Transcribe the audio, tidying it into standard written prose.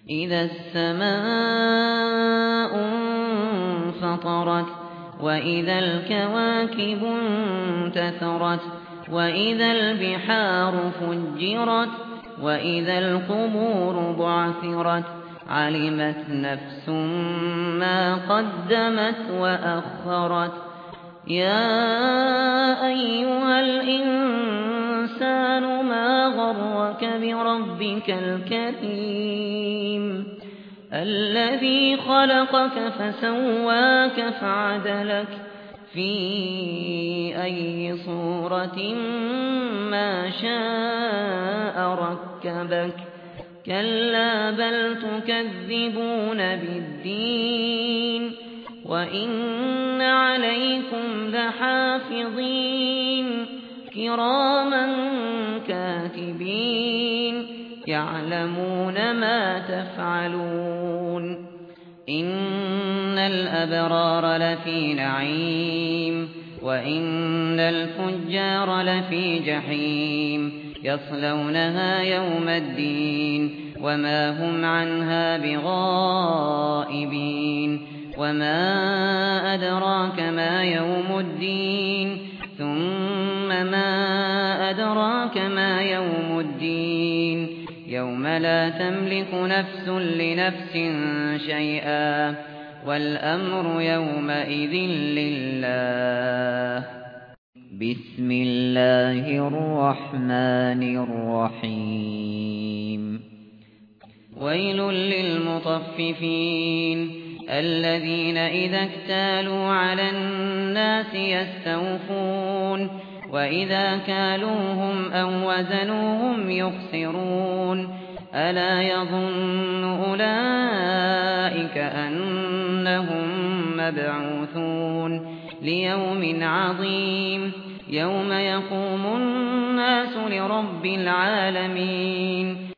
إذا السماء انفطرت وإذا الكواكب انتثرت وإذا البحار فجرت وإذا القبور بعثرت علمت نفس ما قدمت وأخرت يا أيها الإنسان ما غرك بربك الكريم الذي خلقك فسواك فعدلك في أي صورة ما شاء ركبك كلا بل تكذبون بالدين وإن عليكم لحافظين كراما كاتبين يعلمون ما تفعلون إن الأبرار لفي نعيم وإن الفجار لفي جحيم يصلونها يوم الدين وما هم عنها بغائبين وما أدراك ما يوم الدين ثم ما أدراك ما يوم الدين يوم لا تملك نفس لنفس شيئا والأمر يومئذ لله بسم الله الرحمن الرحيم ويل للمطففين الذين إذا اكتالوا على الناس يستوفون وإذا كالوهم أو وزنوهم يخسرون ألا يظن أولئك أنهم مبعوثون ليوم عظيم يوم يقوم الناس لرب العالمين